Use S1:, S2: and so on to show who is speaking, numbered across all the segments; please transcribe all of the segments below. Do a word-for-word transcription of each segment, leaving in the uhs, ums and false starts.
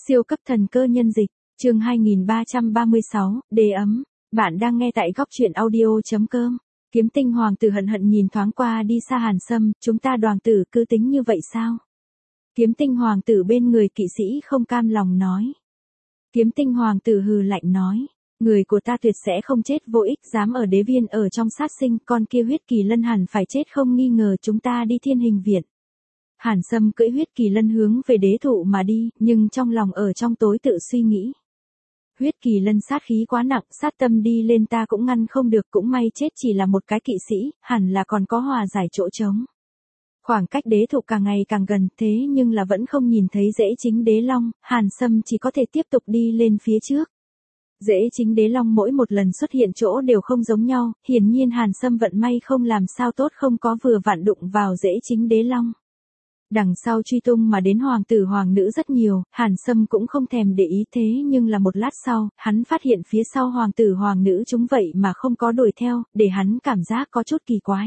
S1: Siêu cấp thần cơ nhân dịch, chương hai nghìn ba trăm ba mươi sáu, đế ấm. Bạn đang nghe tại góc truyện audio.com. Kiếm tinh hoàng tử hận hận nhìn thoáng qua đi xa Hàn Sâm, chúng ta đoàn tử cứ tính như vậy sao? Kiếm tinh hoàng tử bên người kỵ sĩ không cam lòng nói. Kiếm tinh hoàng tử hừ lạnh nói. Người của ta tuyệt sẽ không chết vô ích, dám ở đế viên ở trong sát sinh, con kia huyết kỳ lân hẳn phải chết không nghi ngờ, chúng ta đi thiên hình viện. Hàn Sâm cưỡi huyết kỳ lân hướng về đế thụ mà đi, nhưng trong lòng ở trong tối tự suy nghĩ. Huyết kỳ lân sát khí quá nặng, sát tâm đi lên ta cũng ngăn không được, cũng may chết chỉ là một cái kỵ sĩ, hẳn là còn có hòa giải chỗ trống. Khoảng cách đế thụ càng ngày càng gần, thế nhưng là vẫn không nhìn thấy dễ chính đế long, Hàn Sâm chỉ có thể tiếp tục đi lên phía trước. Dễ chính đế long mỗi một lần xuất hiện chỗ đều không giống nhau, hiển nhiên Hàn Sâm vận may không làm sao tốt, không có vừa vặn đụng vào dễ chính đế long. Đằng sau truy tung mà đến hoàng tử hoàng nữ rất nhiều, Hàn Sâm cũng không thèm để ý, thế nhưng là một lát sau, hắn phát hiện phía sau hoàng tử hoàng nữ chúng vậy mà không có đuổi theo, để hắn cảm giác có chút kỳ quái.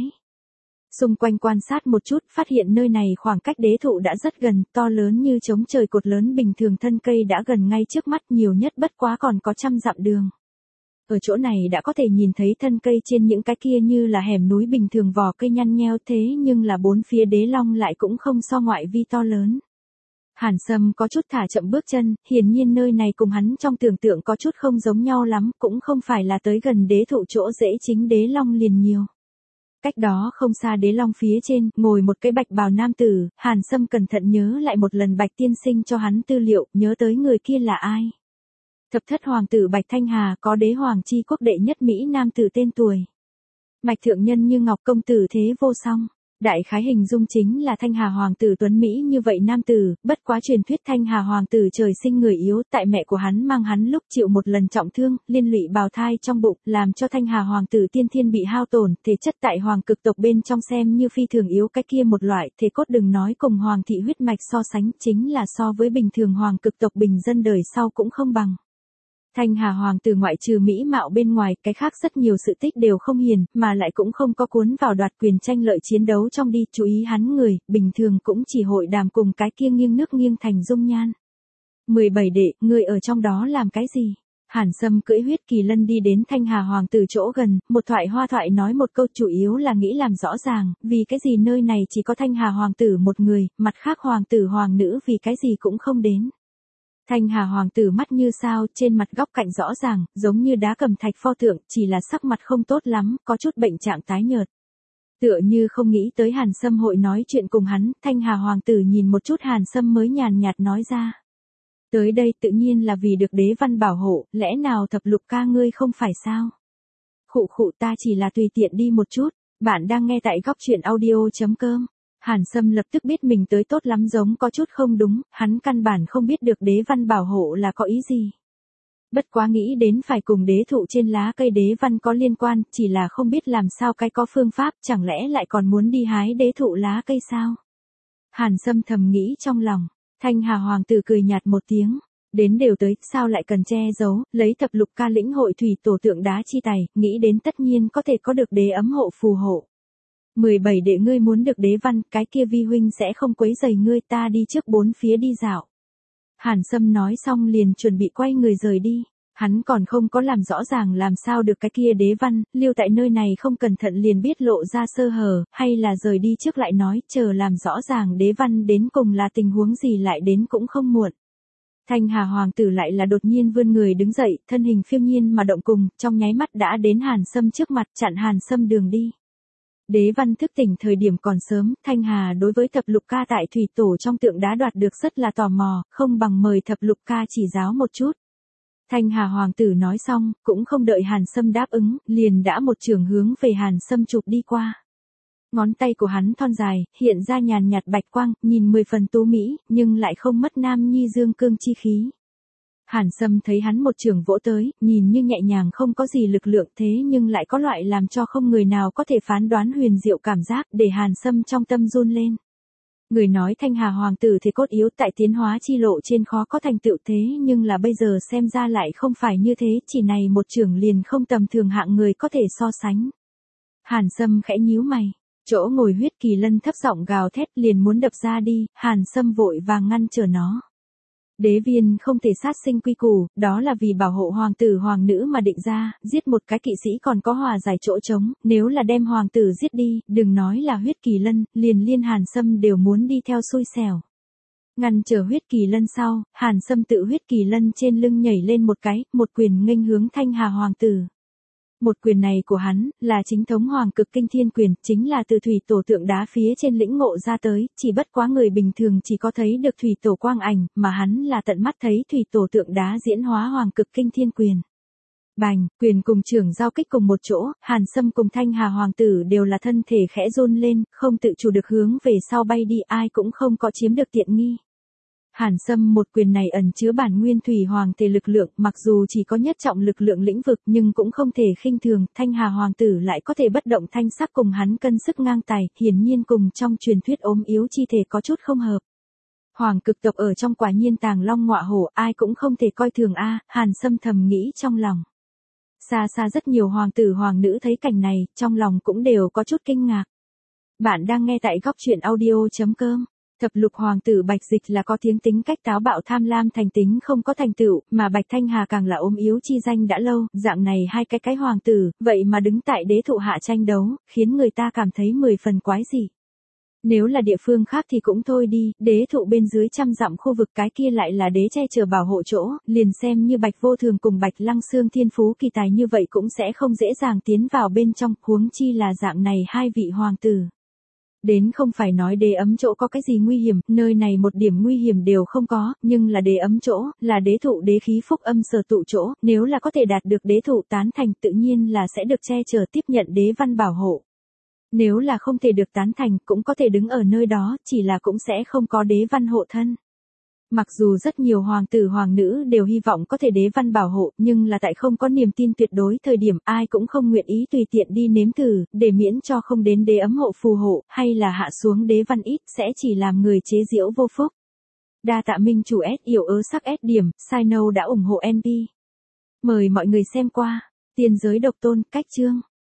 S1: Xung quanh quan sát một chút, phát hiện nơi này khoảng cách đế thụ đã rất gần, to lớn như trống trời cột lớn bình thường, thân cây đã gần ngay trước mắt, nhiều nhất bất quá còn có trăm dặm đường. Ở chỗ này đã có thể nhìn thấy thân cây trên những cái kia như là hẻm núi bình thường, vỏ cây nhăn nheo, thế nhưng là bốn phía đế long lại cũng không so ngoại vi to lớn. Hàn Sâm có chút thả chậm bước chân, hiển nhiên nơi này cùng hắn trong tưởng tượng có chút không giống nhau lắm, cũng không phải là tới gần đế thụ chỗ dễ chính đế long liền nhiều. Cách đó không xa đế long phía trên, ngồi một cái bạch bào nam tử, Hàn Sâm cẩn thận nhớ lại một lần Bạch tiên sinh cho hắn tư liệu, nhớ tới người kia là ai. Thập thất hoàng tử Bạch Thanh Hà, có đế hoàng chi quốc đệ nhất Mỹ nam tử tên tuổi. Mạch thượng nhân như ngọc công tử thế vô song. Đại khái hình dung chính là Thanh Hà hoàng tử tuấn Mỹ như vậy nam tử, bất quá truyền thuyết Thanh Hà hoàng tử trời sinh người yếu, tại mẹ của hắn mang hắn lúc chịu một lần trọng thương, liên lụy bào thai trong bụng, làm cho Thanh Hà hoàng tử tiên thiên bị hao tổn, thể chất tại hoàng cực tộc bên trong xem như phi thường yếu, cái kia một loại, thế cốt đừng nói cùng hoàng thị huyết mạch so sánh, chính là so với bình thường hoàng cực tộc bình dân đời sau cũng không bằng. Thanh Hà hoàng tử ngoại trừ mỹ mạo bên ngoài, cái khác rất nhiều sự tích đều không hiền, mà lại cũng không có cuốn vào đoạt quyền tranh lợi chiến đấu trong đi, chú ý hắn người, bình thường cũng chỉ hội đàm cùng cái kia nghiêng nước nghiêng thành dung nhan. mười bảy đệ, người ở trong đó làm cái gì? Hàn Sâm cưỡi huyết kỳ lân đi đến Thanh Hà hoàng tử chỗ gần, một thoại hoa thoại nói một câu, chủ yếu là nghĩ làm rõ ràng, vì cái gì nơi này chỉ có Thanh Hà hoàng tử một người, mặt khác hoàng tử hoàng nữ vì cái gì cũng không đến. Thanh Hà hoàng tử mắt như sao, trên mặt góc cạnh rõ ràng, giống như đá cẩm thạch pho tượng, chỉ là sắc mặt không tốt lắm, có chút bệnh trạng tái nhợt. Tựa như không nghĩ tới Hàn Sâm hội nói chuyện cùng hắn, Thanh Hà hoàng tử nhìn một chút Hàn Sâm mới nhàn nhạt nói ra. Tới đây tự nhiên là vì được đế văn bảo hộ, lẽ nào thập lục ca ngươi không phải sao? Khụ khụ, ta chỉ là tùy tiện đi một chút, bạn đang nghe tại góc truyện audio.com. Hàn Sâm lập tức biết mình tới tốt lắm giống có chút không đúng, hắn căn bản không biết được đế văn bảo hộ là có ý gì. Bất quá nghĩ đến phải cùng đế thụ trên lá cây đế văn có liên quan, chỉ là không biết làm sao cái có phương pháp, chẳng lẽ lại còn muốn đi hái đế thụ lá cây sao? Hàn Sâm thầm nghĩ trong lòng, Thanh Hà hoàng tử cười nhạt một tiếng, đến đều tới, sao lại cần che giấu, lấy thập lục ca lĩnh hội thủy tổ tượng đá chi tài, nghĩ đến tất nhiên có thể có được đế ấm hộ phù hộ. mười bảy đệ, ngươi muốn được đế văn, cái kia vi huynh sẽ không quấy rầy ngươi, ta đi trước bốn phía đi dạo. Hàn Sâm nói xong liền chuẩn bị quay người rời đi, hắn còn không có làm rõ ràng làm sao được cái kia đế văn, lưu tại nơi này không cẩn thận liền biết lộ ra sơ hở, hay là rời đi trước lại nói, chờ làm rõ ràng đế văn đến cùng là tình huống gì lại đến cũng không muộn. Thanh Hà hoàng tử lại là đột nhiên vươn người đứng dậy, thân hình phiêu nhiên mà động cùng, trong nháy mắt đã đến Hàn Sâm trước mặt, chặn Hàn Sâm đường đi. Đế văn thức tỉnh thời điểm còn sớm, Thanh Hà đối với thập lục ca tại thủy tổ trong tượng đá đoạt được rất là tò mò, không bằng mời thập lục ca chỉ giáo một chút. Thanh Hà hoàng tử nói xong, cũng không đợi Hàn Sâm đáp ứng, liền đã một trường hướng về Hàn Sâm chụp đi qua. Ngón tay của hắn thon dài, hiện ra nhàn nhạt bạch quang, nhìn mười phần tú mỹ, nhưng lại không mất nam nhi dương cương chi khí. Hàn Sâm thấy hắn một trường vỗ tới, nhìn như nhẹ nhàng không có gì lực lượng, thế nhưng lại có loại làm cho không người nào có thể phán đoán huyền diệu cảm giác, để Hàn Sâm trong tâm run lên. Người nói Thanh Hà hoàng tử thì cốt yếu tại tiến hóa chi lộ trên khó có thành tựu, thế nhưng là bây giờ xem ra lại không phải như thế, chỉ này một trường liền không tầm thường hạng người có thể so sánh. Hàn Sâm khẽ nhíu mày, chỗ ngồi huyết kỳ lân thấp giọng gào thét liền muốn đập ra đi, Hàn Sâm vội vàng ngăn trở nó. Đế viên không thể sát sinh quy củ, đó là vì bảo hộ hoàng tử hoàng nữ mà định ra, giết một cái kỵ sĩ còn có hòa giải chỗ trống, nếu là đem hoàng tử giết đi, đừng nói là Huyết Kỳ Lân, liền liên Hàn Sâm đều muốn đi theo xui xẻo. Ngăn trở Huyết Kỳ Lân sau, Hàn Sâm tự Huyết Kỳ Lân trên lưng nhảy lên một cái, một quyền nghênh hướng Thanh Hà hoàng tử. Một quyền này của hắn, là chính thống hoàng cực kinh thiên quyền, chính là từ thủy tổ tượng đá phía trên lĩnh ngộ ra tới, chỉ bất quá người bình thường chỉ có thấy được thủy tổ quang ảnh, mà hắn là tận mắt thấy thủy tổ tượng đá diễn hóa hoàng cực kinh thiên quyền. Bành, quyền cùng trưởng giao kích cùng một chỗ, Hàn Sâm cùng Thanh Hà hoàng tử đều là thân thể khẽ run lên, không tự chủ được hướng về sau bay đi, ai cũng không có chiếm được tiện nghi. Hàn Sâm một quyền này ẩn chứa bản nguyên thủy hoàng thể lực lượng, mặc dù chỉ có nhất trọng lực lượng lĩnh vực nhưng cũng không thể khinh thường, Thanh Hà hoàng tử lại có thể bất động thanh sắc cùng hắn cân sức ngang tài, hiển nhiên cùng trong truyền thuyết ốm yếu chi thể có chút không hợp. Hoàng cực tộc ở trong quả nhiên tàng long ngọa hổ, ai cũng không thể coi thường a, Hàn Sâm thầm nghĩ trong lòng. Xa xa rất nhiều hoàng tử hoàng nữ thấy cảnh này, trong lòng cũng đều có chút kinh ngạc. Bạn đang nghe tại góc truyện audio chấm com. Thập lục hoàng tử Bạch Dịch là có tiếng tính cách táo bạo tham lam thành tính không có thành tựu, mà Bạch Thanh Hà càng là ốm yếu chi danh đã lâu, dạng này hai cái cái hoàng tử, vậy mà đứng tại đế thụ hạ tranh đấu, khiến người ta cảm thấy mười phần quái dị. Nếu là địa phương khác thì cũng thôi đi, đế thụ bên dưới trăm dặm khu vực cái kia lại là đế che chở bảo hộ chỗ, liền xem như Bạch Vô Thường cùng Bạch Lăng Xương thiên phú kỳ tài như vậy cũng sẽ không dễ dàng tiến vào bên trong, huống chi là dạng này hai vị hoàng tử. Đến không phải nói đế ấm chỗ có cái gì nguy hiểm, nơi này một điểm nguy hiểm đều không có, nhưng là đế ấm chỗ, là đế thụ đế khí phúc âm sở tụ chỗ, nếu là có thể đạt được đế thụ tán thành tự nhiên là sẽ được che chở tiếp nhận đế văn bảo hộ. Nếu là không thể được tán thành cũng có thể đứng ở nơi đó, chỉ là cũng sẽ không có đế văn hộ thân. Mặc dù rất nhiều hoàng tử hoàng nữ đều hy vọng có thể đế văn bảo hộ, nhưng là tại không có niềm tin tuyệt đối thời điểm ai cũng không nguyện ý tùy tiện đi nếm thử, để miễn cho không đến đế ấm hộ phù hộ, hay là hạ xuống đế văn ít, sẽ chỉ làm người chế giễu vô phúc. Đa tạ minh chủ S yếu ớ sắc S điểm, Sino đã ủng hộ en pê. Mời mọi người xem qua. Tiên giới độc tôn, cách chương.